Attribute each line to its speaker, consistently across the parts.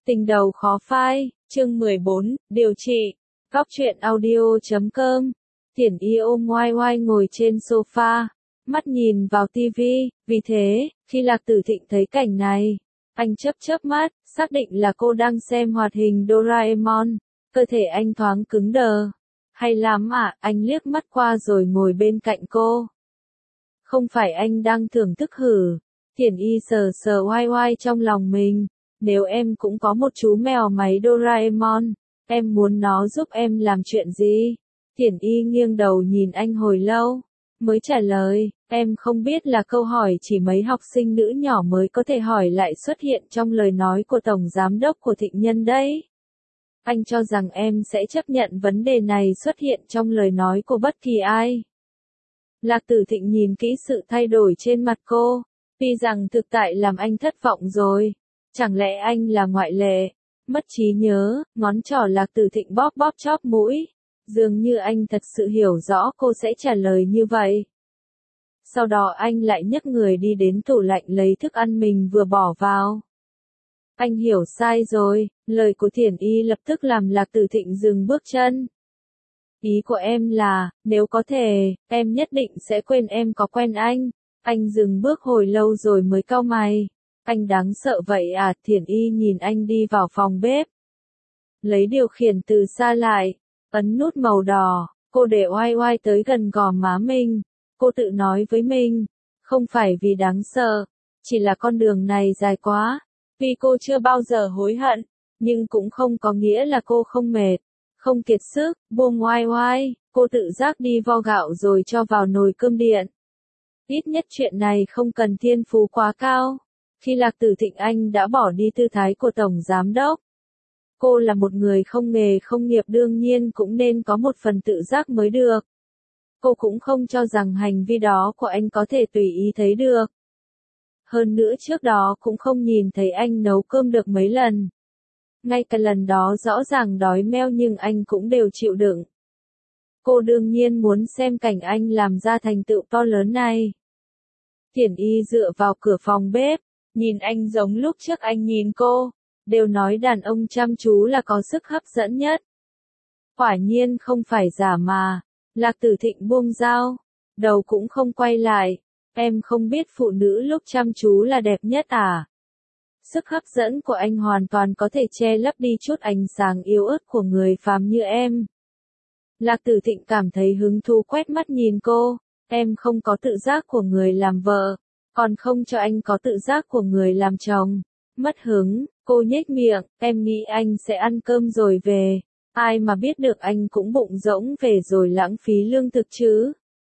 Speaker 1: Tình đầu khó phai, chương 14, điều trị. Góc truyện audio.com. Thiển Y ôm oai oai ngồi trên sofa, mắt nhìn vào tivi, vì thế, khi Lạc Tử Thịnh thấy cảnh này, anh chớp chớp mắt, xác định là cô đang xem hoạt hình Doraemon, cơ thể anh thoáng cứng đờ. Hay lắm à, anh liếc mắt qua rồi ngồi bên cạnh cô. Không phải anh đang thưởng thức hử? Thiển Y sờ sờ oai oai trong lòng mình. Nếu em cũng có một chú mèo máy Doraemon, em muốn nó giúp em làm chuyện gì? Thiển Y nghiêng đầu nhìn anh hồi lâu, mới trả lời, em không biết là câu hỏi chỉ mấy học sinh nữ nhỏ mới có thể hỏi lại xuất hiện trong lời nói của Tổng Giám đốc của Thịnh Nhân đấy. Anh cho rằng em sẽ chấp nhận vấn đề này xuất hiện trong lời nói của bất kỳ ai. Lạc Tử Thịnh nhìn kỹ sự thay đổi trên mặt cô, tuy rằng thực tại làm anh thất vọng rồi. Chẳng lẽ anh là ngoại lệ? Mất trí nhớ, ngón trỏ Lạc Tử Thịnh bóp bóp chóp mũi. Dường như anh thật sự hiểu rõ cô sẽ trả lời như vậy. Sau đó anh lại nhấc người đi đến tủ lạnh lấy thức ăn mình vừa bỏ vào. Anh hiểu sai rồi, lời của Thiển Y lập tức làm Lạc Tử Thịnh dừng bước chân. Ý của em là, nếu có thể, em nhất định sẽ quên em có quen anh. Anh dừng bước hồi lâu rồi mới cau mày. Anh đáng sợ vậy à? Thiển Y nhìn anh đi vào phòng bếp. Lấy điều khiển từ xa lại, ấn nút màu đỏ, cô để oai oai tới gần gò má mình. Cô tự nói với mình, không phải vì đáng sợ, chỉ là con đường này dài quá. Vì cô chưa bao giờ hối hận, nhưng cũng không có nghĩa là cô không mệt, không kiệt sức. Buông oai oai, cô tự giác đi vo gạo rồi cho vào nồi cơm điện. Ít nhất chuyện này không cần thiên phú quá cao. Khi Lạc Tử Thịnh anh đã bỏ đi tư thái của Tổng Giám đốc. Cô là một người không nghề không nghiệp đương nhiên cũng nên có một phần tự giác mới được. Cô cũng không cho rằng hành vi đó của anh có thể tùy ý thấy được. Hơn nữa trước đó cũng không nhìn thấy anh nấu cơm được mấy lần. Ngay cả lần đó rõ ràng đói meo nhưng anh cũng đều chịu đựng. Cô đương nhiên muốn xem cảnh anh làm ra thành tựu to lớn này. Thiển Y dựa vào cửa phòng bếp. Nhìn anh giống lúc trước anh nhìn cô, đều nói đàn ông chăm chú là có sức hấp dẫn nhất. Quả nhiên không phải giả mà. Lạc Tử Thịnh buông dao, đầu cũng không quay lại. Em không biết phụ nữ lúc chăm chú là đẹp nhất à? Sức hấp dẫn của anh hoàn toàn có thể che lấp đi chút ánh sáng yếu ớt của người phàm như em. Lạc Tử Thịnh cảm thấy hứng thú quét mắt nhìn cô. Em không có tự giác của người làm vợ. Còn không cho anh có tự giác của người làm chồng. Mất hứng, cô nhếch miệng, em nghĩ anh sẽ ăn cơm rồi về. Ai mà biết được anh cũng bụng rỗng về rồi lãng phí lương thực chứ.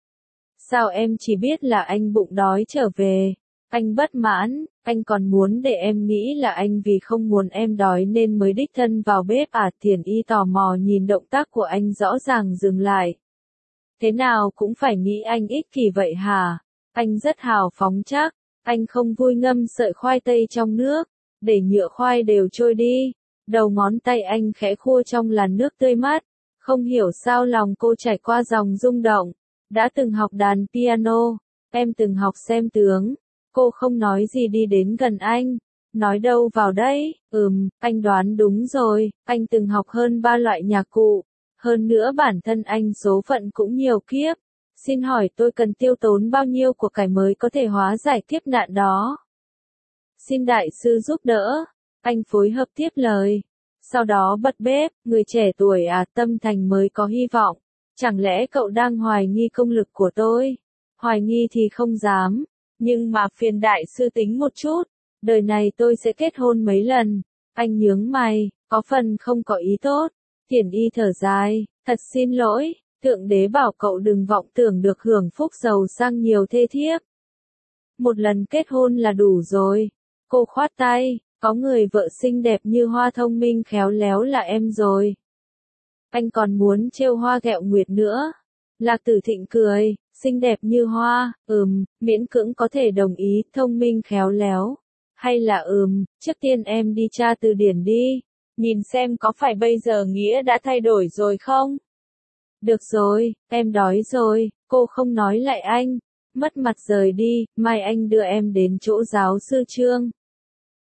Speaker 1: Sao em chỉ biết là anh bụng đói trở về. Anh bất mãn, anh còn muốn để em nghĩ là anh vì không muốn em đói nên mới đích thân vào bếp à? Thiển Y tò mò nhìn động tác của anh rõ ràng dừng lại. Thế nào cũng phải nghĩ anh ích kỷ vậy hả? Anh rất hào phóng chắc, anh không vui ngâm sợi khoai tây trong nước, để nhựa khoai đều trôi đi. Đầu ngón tay anh khẽ khua trong làn nước tươi mát, không hiểu sao lòng cô trải qua dòng rung động. Đã từng học đàn piano, em từng học xem tướng. Cô không nói gì đi đến gần anh, nói đâu vào đây, anh đoán đúng rồi, anh từng học hơn 3 loại nhạc cụ. Hơn nữa bản thân anh số phận cũng nhiều kiếp. Xin hỏi tôi cần tiêu tốn bao nhiêu của cải mới có thể hóa giải kiếp nạn đó? Xin đại sư giúp đỡ. Anh phối hợp tiếp lời. Sau đó bật bếp, người trẻ tuổi à, tâm thành mới có hy vọng. Chẳng lẽ cậu đang hoài nghi công lực của tôi? Hoài nghi thì không dám. Nhưng mà phiền đại sư tính một chút. Đời này tôi sẽ kết hôn mấy lần. Anh nhướng mày, có phần không có ý tốt. Thiển Y thở dài, thật xin lỗi. Thượng đế bảo cậu đừng vọng tưởng được hưởng phúc giàu sang nhiều thê thiếp. Một lần kết hôn là đủ rồi. Cô khoát tay, có người vợ xinh đẹp như hoa thông minh khéo léo là em rồi. Anh còn muốn trêu hoa ghẹo nguyệt nữa. Lạc Tử Thịnh cười, xinh đẹp như hoa, miễn cưỡng có thể đồng ý, thông minh khéo léo. Hay là trước tiên em đi tra từ điển đi. Nhìn xem có phải bây giờ nghĩa đã thay đổi rồi không? Được rồi, em đói rồi, cô không nói lại anh. Mất mặt rời đi, mai anh đưa em đến chỗ giáo sư Trương.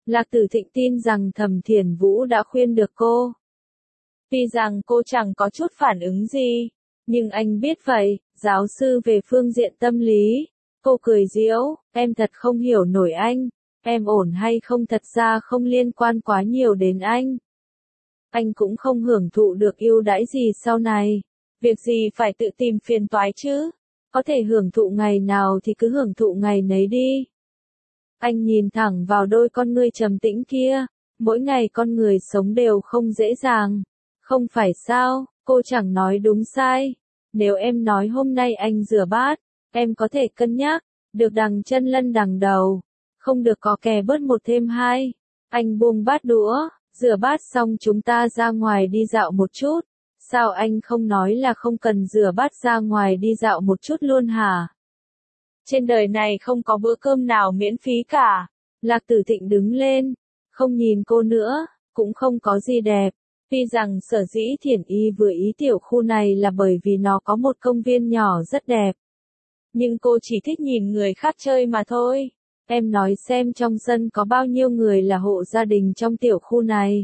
Speaker 1: Lạc Tử Thịnh tin rằng Thẩm Thiền Vũ đã khuyên được cô. Tuy rằng cô chẳng có chút phản ứng gì, nhưng anh biết vậy, giáo sư về phương diện tâm lý. Cô cười giễu, em thật không hiểu nổi anh, em ổn hay không thật ra không liên quan quá nhiều đến anh. Anh cũng không hưởng thụ được ưu đãi gì sau này, việc gì phải tự tìm phiền toái chứ, có thể hưởng thụ ngày nào thì cứ hưởng thụ ngày nấy đi. Anh nhìn thẳng vào đôi con ngươi trầm tĩnh kia, mỗi ngày con người sống đều không dễ dàng, không phải sao, cô chẳng nói đúng sai. Nếu em nói hôm nay anh rửa bát, em có thể cân nhắc, được đằng chân lân đằng đầu, không được có kè bớt một thêm hai. Anh buông bát đũa, rửa bát xong chúng ta ra ngoài đi dạo một chút. Sao anh không nói là không cần rửa bát ra ngoài đi dạo một chút luôn hả? Trên đời này không có bữa cơm nào miễn phí cả. Lạc Tử Thịnh đứng lên, không nhìn cô nữa, cũng không có gì đẹp. Tuy rằng sở dĩ Thiển Y vừa ý tiểu khu này là bởi vì nó có một công viên nhỏ rất đẹp. Nhưng cô chỉ thích nhìn người khác chơi mà thôi. Em nói xem trong sân có bao nhiêu người là hộ gia đình trong tiểu khu này.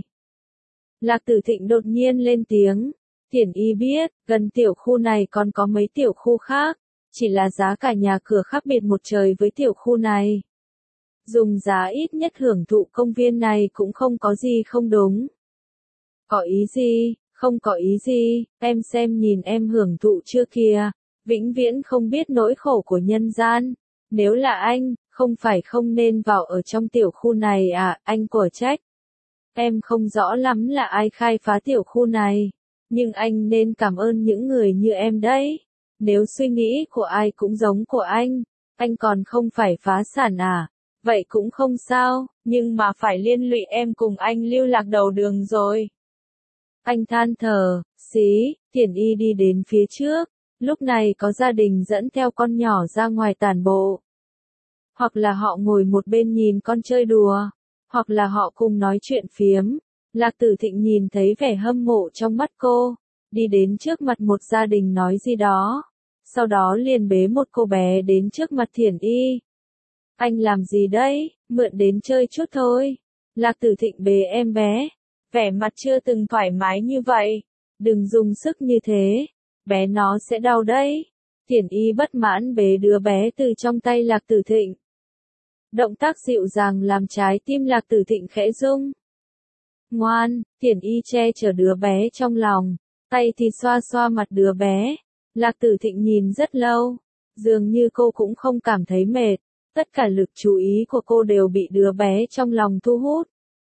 Speaker 1: Lạc Tử Thịnh đột nhiên lên tiếng. Thiển Y biết, gần tiểu khu này còn có mấy tiểu khu khác, chỉ là giá cả nhà cửa khác biệt một trời với tiểu khu này. Dùng giá ít nhất hưởng thụ công viên này cũng không có gì không đúng. Có ý gì, không có ý gì, em xem nhìn em hưởng thụ chưa kìa, vĩnh viễn không biết nỗi khổ của nhân gian. Nếu là anh, không phải không nên vào ở trong tiểu khu này à, anh của trách. Em không rõ lắm là ai khai phá tiểu khu này, nhưng anh nên cảm ơn những người như em đấy. Nếu suy nghĩ của ai cũng giống của anh còn không phải phá sản à? Vậy cũng không sao, nhưng mà phải liên lụy em cùng anh lưu lạc đầu đường rồi. Anh than thở, xí, Thiển Y đi đến phía trước, lúc này có gia đình dẫn theo con nhỏ ra ngoài tản bộ. Hoặc là họ ngồi một bên nhìn con chơi đùa, hoặc là họ cùng nói chuyện phiếm. Lạc Tử Thịnh nhìn thấy vẻ hâm mộ trong mắt cô, đi đến trước mặt một gia đình nói gì đó, sau đó liền bế một cô bé đến trước mặt Thiển Y. Anh làm gì đấy, mượn đến chơi chút thôi. Lạc Tử Thịnh bế em bé, vẻ mặt chưa từng thoải mái như vậy. Đừng dùng sức như thế, bé nó sẽ đau đấy. Thiển Y bất mãn bế đứa bé từ trong tay Lạc Tử Thịnh. Động tác dịu dàng làm trái tim Lạc Tử Thịnh khẽ rung. Ngoan, Thiển Y che chở đứa bé trong lòng, tay thì xoa xoa mặt đứa bé. Lạc Tử Thịnh nhìn rất lâu, dường như cô cũng không cảm thấy mệt, tất cả lực chú ý của cô đều bị đứa bé trong lòng thu hút.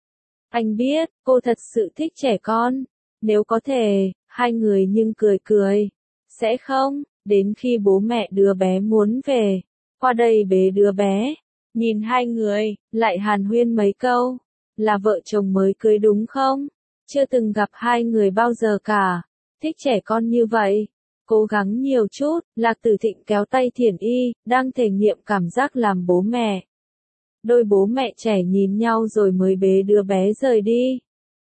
Speaker 1: Anh biết, cô thật sự thích trẻ con, nếu có thể, hai người nhưng cười cười. Sẽ không, đến khi bố mẹ đứa bé muốn về, qua đây bế đứa bé, nhìn hai người, lại hàn huyên mấy câu, là vợ chồng mới cưới đúng không? Chưa từng gặp hai người bao giờ cả, thích trẻ con như vậy. Cố gắng nhiều chút, Lạc Tử Thịnh kéo tay Thiển Y, đang thể nghiệm cảm giác làm bố mẹ. Đôi bố mẹ trẻ nhìn nhau rồi mới bế đứa bé rời đi.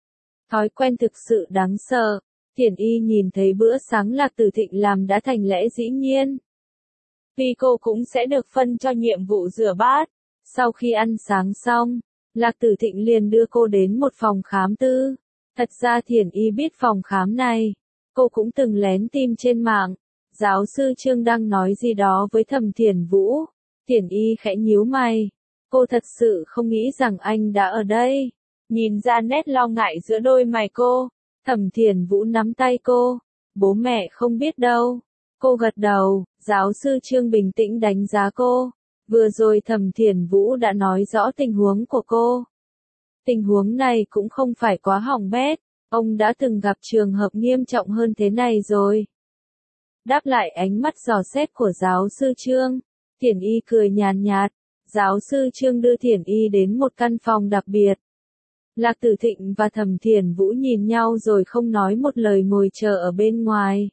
Speaker 1: Thói quen thực sự đáng sợ, Thiển Y nhìn thấy bữa sáng Lạc Tử Thịnh làm đã thành lẽ dĩ nhiên. Vì cô cũng sẽ được phân cho nhiệm vụ rửa bát. Sau khi ăn sáng xong, Lạc Tử Thịnh liền đưa cô đến một phòng khám tư. Thật ra Thiển Y biết phòng khám này. Cô cũng từng lén tìm trên mạng, giáo sư Trương đang nói gì đó với Thẩm Thiển Vũ. Thiển Y khẽ nhíu mày, cô thật sự không nghĩ rằng anh đã ở đây. Nhìn ra nét lo ngại giữa đôi mày cô, Thẩm Thiển Vũ nắm tay cô, bố mẹ không biết đâu. Cô gật đầu, giáo sư Trương bình tĩnh đánh giá cô. Vừa rồi Thẩm Thiển Vũ đã nói rõ tình huống của cô. Tình huống này cũng không phải quá hỏng bét. Ông đã từng gặp trường hợp nghiêm trọng hơn thế này rồi. Đáp lại ánh mắt dò xét của giáo sư Trương, Thiển Y cười nhàn nhạt. Giáo sư Trương đưa Thiển Y đến một căn phòng đặc biệt. Lạc Tử Thịnh và Thẩm Thiển Vũ nhìn nhau rồi không nói một lời ngồi chờ ở bên ngoài.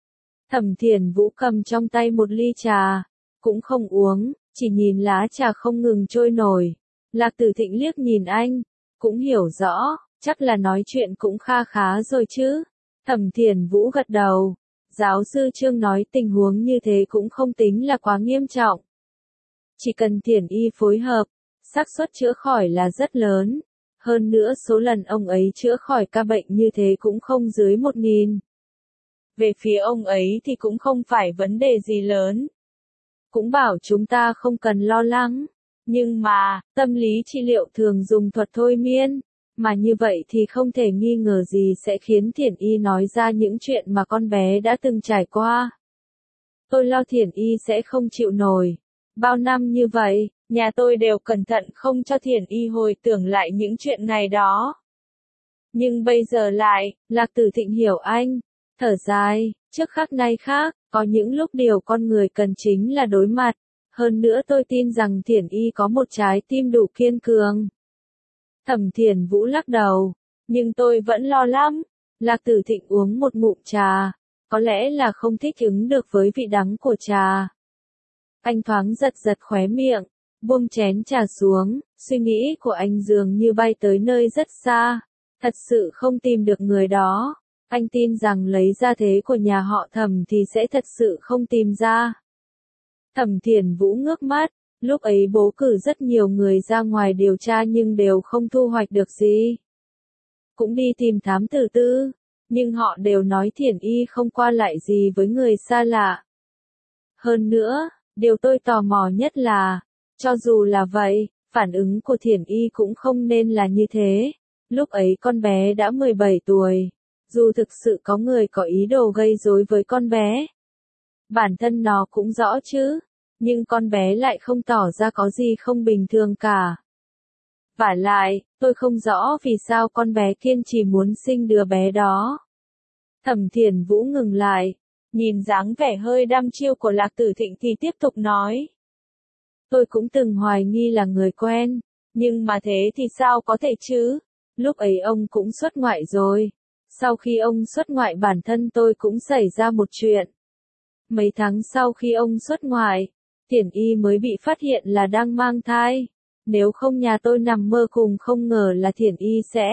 Speaker 1: Thẩm Thiển Vũ cầm trong tay một ly trà, cũng không uống, chỉ nhìn lá trà không ngừng trôi nổi. Lạc Tử Thịnh liếc nhìn anh, cũng hiểu rõ. Chắc là nói chuyện cũng kha khá rồi chứ. Thẩm Thiển Vũ gật đầu. Giáo sư Trương nói tình huống như thế cũng không tính là quá nghiêm trọng. Chỉ cần Thiển Y phối hợp, xác suất chữa khỏi là rất lớn. Hơn nữa số lần ông ấy chữa khỏi ca bệnh như thế cũng không dưới 1.000. Về phía ông ấy thì cũng không phải vấn đề gì lớn. Cũng bảo chúng ta không cần lo lắng. Nhưng mà, tâm lý trị liệu thường dùng thuật thôi miên. Mà như vậy thì không thể nghi ngờ gì sẽ khiến Thiển Y nói ra những chuyện mà con bé đã từng trải qua. Tôi lo Thiển Y sẽ không chịu nổi. Bao năm như vậy, nhà tôi đều cẩn thận không cho Thiển Y hồi tưởng lại những chuyện ngày đó. Nhưng bây giờ lại, Lạc Tử Thịnh hiểu anh. Thở dài, trước khác nay khác, có những lúc điều con người cần chính là đối mặt. Hơn nữa tôi tin rằng Thiển Y có một trái tim đủ kiên cường. Thẩm Thiển Vũ lắc đầu, nhưng tôi vẫn lo lắm. Lạc Tử Thịnh uống một ngụm trà, có lẽ là không thích ứng được với vị đắng của trà. Anh thoáng giật giật khóe miệng, buông chén trà xuống, suy nghĩ của anh dường như bay tới nơi rất xa, thật sự không tìm được người đó. Anh tin rằng lấy gia thế của nhà họ Thẩm thì sẽ thật sự không tìm ra. Thẩm Thiển Vũ ngước mắt, lúc ấy bố cử rất nhiều người ra ngoài điều tra nhưng đều không thu hoạch được gì. Cũng đi tìm thám tử tư, nhưng họ đều nói Thiển Y không qua lại gì với người xa lạ. Hơn nữa, điều tôi tò mò nhất là, cho dù là vậy, phản ứng của Thiển Y cũng không nên là như thế. Lúc ấy con bé đã 17 tuổi, dù thực sự có người có ý đồ gây rối với con bé. Bản thân nó cũng rõ chứ, nhưng con bé lại không tỏ ra có gì không bình thường cả. Vả lại, tôi không rõ vì sao con bé kiên trì muốn sinh đứa bé đó. Thẩm Thiển Vũ ngừng lại, nhìn dáng vẻ hơi đăm chiêu của Lạc Tử Thịnh thì tiếp tục nói. Tôi cũng từng hoài nghi là người quen, nhưng mà thế thì sao có thể chứ? Lúc ấy ông cũng xuất ngoại rồi. Sau khi ông xuất ngoại bản thân tôi cũng xảy ra một chuyện. Mấy tháng sau khi ông xuất ngoại, Thiển Y mới bị phát hiện là đang mang thai. Nếu không nhà tôi nằm mơ cùng không ngờ là Thiển Y sẽ.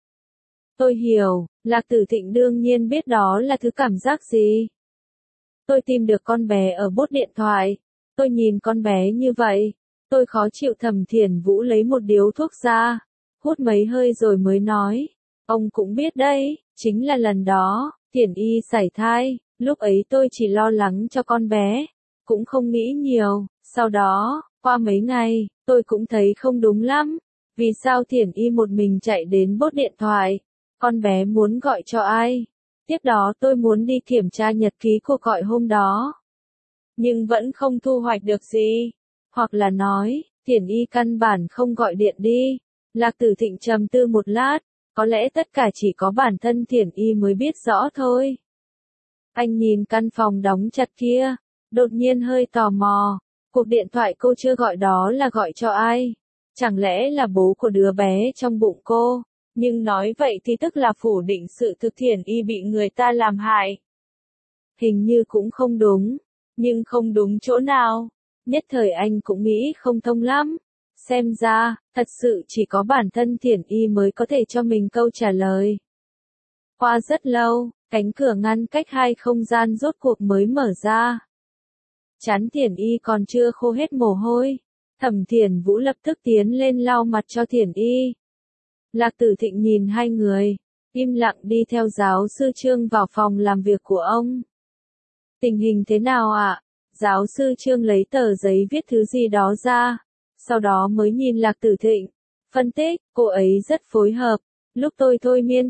Speaker 1: Tôi hiểu, Lạc Tử Thịnh đương nhiên biết đó là thứ cảm giác gì. Tôi tìm được con bé ở bốt điện thoại. Tôi nhìn con bé như vậy. Tôi khó chịu. Thẩm Thiển Vũ lấy một điếu thuốc ra, hút mấy hơi rồi mới nói. Ông cũng biết đấy, chính là lần đó, Thiển Y sảy thai. Lúc ấy tôi chỉ lo lắng cho con bé, cũng không nghĩ nhiều. Sau đó, qua mấy ngày, tôi cũng thấy không đúng lắm. Vì sao Thiển Y một mình chạy đến bốt điện thoại? Con bé muốn gọi cho ai? Tiếp đó tôi muốn đi kiểm tra nhật ký cuộc gọi hôm đó. Nhưng vẫn không thu hoạch được gì. Hoặc là nói, Thiển Y căn bản không gọi điện đi. Lạc Tử Thịnh trầm tư một lát, có lẽ tất cả chỉ có bản thân Thiển Y mới biết rõ thôi. Anh nhìn căn phòng đóng chặt kia, đột nhiên hơi tò mò. Cuộc điện thoại cô chưa gọi đó là gọi cho ai? Chẳng lẽ là bố của đứa bé trong bụng cô? Nhưng nói vậy thì tức là phủ định sự thực Thiển Y bị người ta làm hại. Hình như cũng không đúng. Nhưng không đúng chỗ nào? Nhất thời anh cũng nghĩ không thông lắm. Xem ra, thật sự chỉ có bản thân Thiển Y mới có thể cho mình câu trả lời. Qua rất lâu, cánh cửa ngăn cách hai không gian rốt cuộc mới mở ra. Trán Thiển Y còn chưa khô hết mồ hôi. Thẩm Thiển Vũ lập tức tiến lên lau mặt cho Thiển Y. Lạc Tử Thịnh nhìn hai người, im lặng đi theo giáo sư Trương vào phòng làm việc của ông. Tình hình thế nào ạ? Giáo sư Trương lấy tờ giấy viết thứ gì đó ra, sau đó mới nhìn Lạc Tử Thịnh. Phân tích, cô ấy rất phối hợp. Lúc tôi thôi miên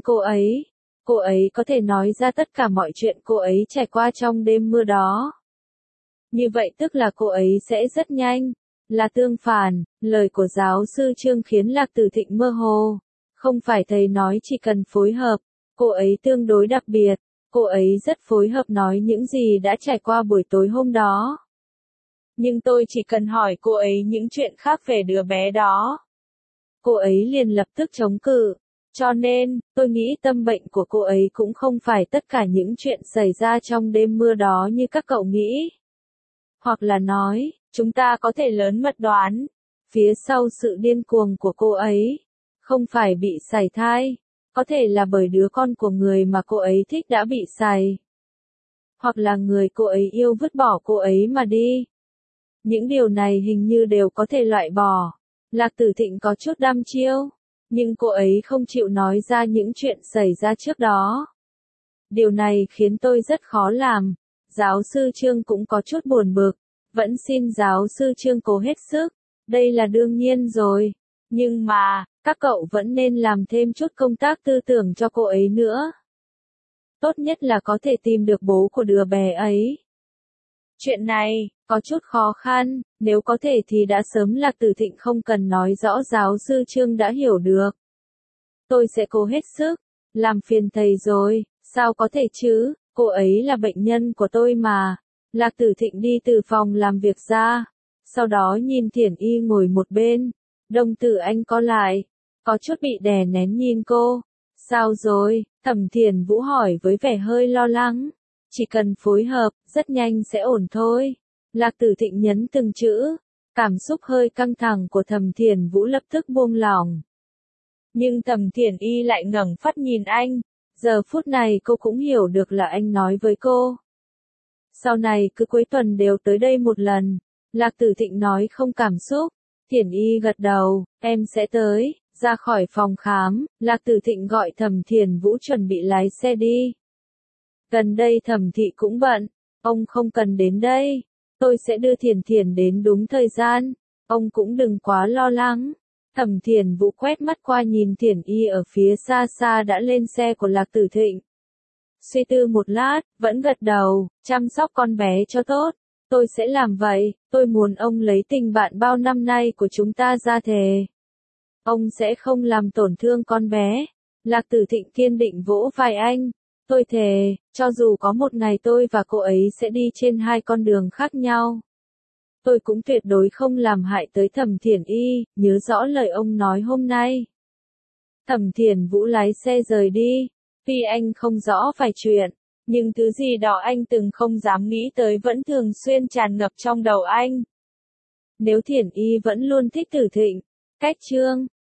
Speaker 1: cô ấy có thể nói ra tất cả mọi chuyện cô ấy trải qua trong đêm mưa đó. Như vậy tức là cô ấy sẽ rất nhanh. Là tương phản, lời của giáo sư Trương khiến Lạc Tử Thịnh mơ hồ. Không phải thầy nói chỉ cần phối hợp, cô ấy tương đối đặc biệt. Cô ấy rất phối hợp nói những gì đã trải qua buổi tối hôm đó. Nhưng tôi chỉ cần hỏi cô ấy những chuyện khác về đứa bé đó. Cô ấy liền lập tức chống cự. Cho nên, tôi nghĩ tâm bệnh của cô ấy cũng không phải tất cả những chuyện xảy ra trong đêm mưa đó như các cậu nghĩ. Hoặc là nói, chúng ta có thể lớn mật đoán, phía sau sự điên cuồng của cô ấy, không phải bị sảy thai, có thể là bởi đứa con của người mà cô ấy thích đã bị sảy. Hoặc là người cô ấy yêu vứt bỏ cô ấy mà đi. Những điều này hình như đều có thể loại bỏ. Lạc Tử Thịnh có chút đăm chiêu, nhưng cô ấy không chịu nói ra những chuyện xảy ra trước đó. Điều này khiến tôi rất khó làm. Giáo sư Trương cũng có chút buồn bực, vẫn xin giáo sư Trương cố hết sức, đây là đương nhiên rồi. Nhưng mà, các cậu vẫn nên làm thêm chút công tác tư tưởng cho cô ấy nữa. Tốt nhất là có thể tìm được bố của đứa bé ấy. Chuyện này, có chút khó khăn, nếu có thể thì đã sớm Lạc Tử Thịnh không cần nói rõ giáo sư Trương đã hiểu được. Tôi sẽ cố hết sức, làm phiền thầy rồi, sao có thể chứ, cô ấy là bệnh nhân của tôi mà. Lạc Tử Thịnh đi từ phòng làm việc ra, sau đó nhìn Thiển Y ngồi một bên, đồng tử anh co lại, có chút bị đè nén nhìn cô. Sao rồi? Thẩm Thiển Vũ hỏi với vẻ hơi lo lắng. Chỉ cần phối hợp, rất nhanh sẽ ổn thôi. Lạc Tử Thịnh nhấn từng chữ, cảm xúc hơi căng thẳng của Thẩm Thiển Vũ lập tức buông lỏng. Nhưng Thẩm Thiển Y lại ngẩng phát nhìn anh, giờ phút này cô cũng hiểu được là anh nói với cô. Sau này cứ cuối tuần đều tới đây một lần, Lạc Tử Thịnh nói không cảm xúc. Thiển Y gật đầu, em sẽ tới. Ra khỏi phòng khám, Lạc Tử Thịnh gọi Thẩm Thiển Vũ chuẩn bị lái xe đi. Gần đây Thẩm thị cũng bận, ông không cần đến đây, tôi sẽ đưa Thiển Thiển đến đúng thời gian, ông cũng đừng quá lo lắng. Thẩm Thiển Vũ quét mắt qua nhìn Thiển Y ở phía xa xa đã lên xe của Lạc Tử Thịnh. Suy tư một lát, vẫn gật đầu, chăm sóc con bé cho tốt. Tôi sẽ làm vậy, tôi muốn ông lấy tình bạn bao năm nay của chúng ta ra thề. Ông sẽ không làm tổn thương con bé. Lạc Tử Thịnh kiên định vỗ vai anh. Tôi thề, cho dù có một ngày tôi và cô ấy sẽ đi trên hai con đường khác nhau, tôi cũng tuyệt đối không làm hại tới Thẩm Thiển Y, nhớ rõ lời ông nói hôm nay. Thẩm Thiển Vũ lái xe rời đi. Tuy anh không rõ vài chuyện, nhưng thứ gì đó anh từng không dám nghĩ tới vẫn thường xuyên tràn ngập trong đầu anh. Nếu Thiển Y vẫn luôn thích Tử Thịnh, cách chương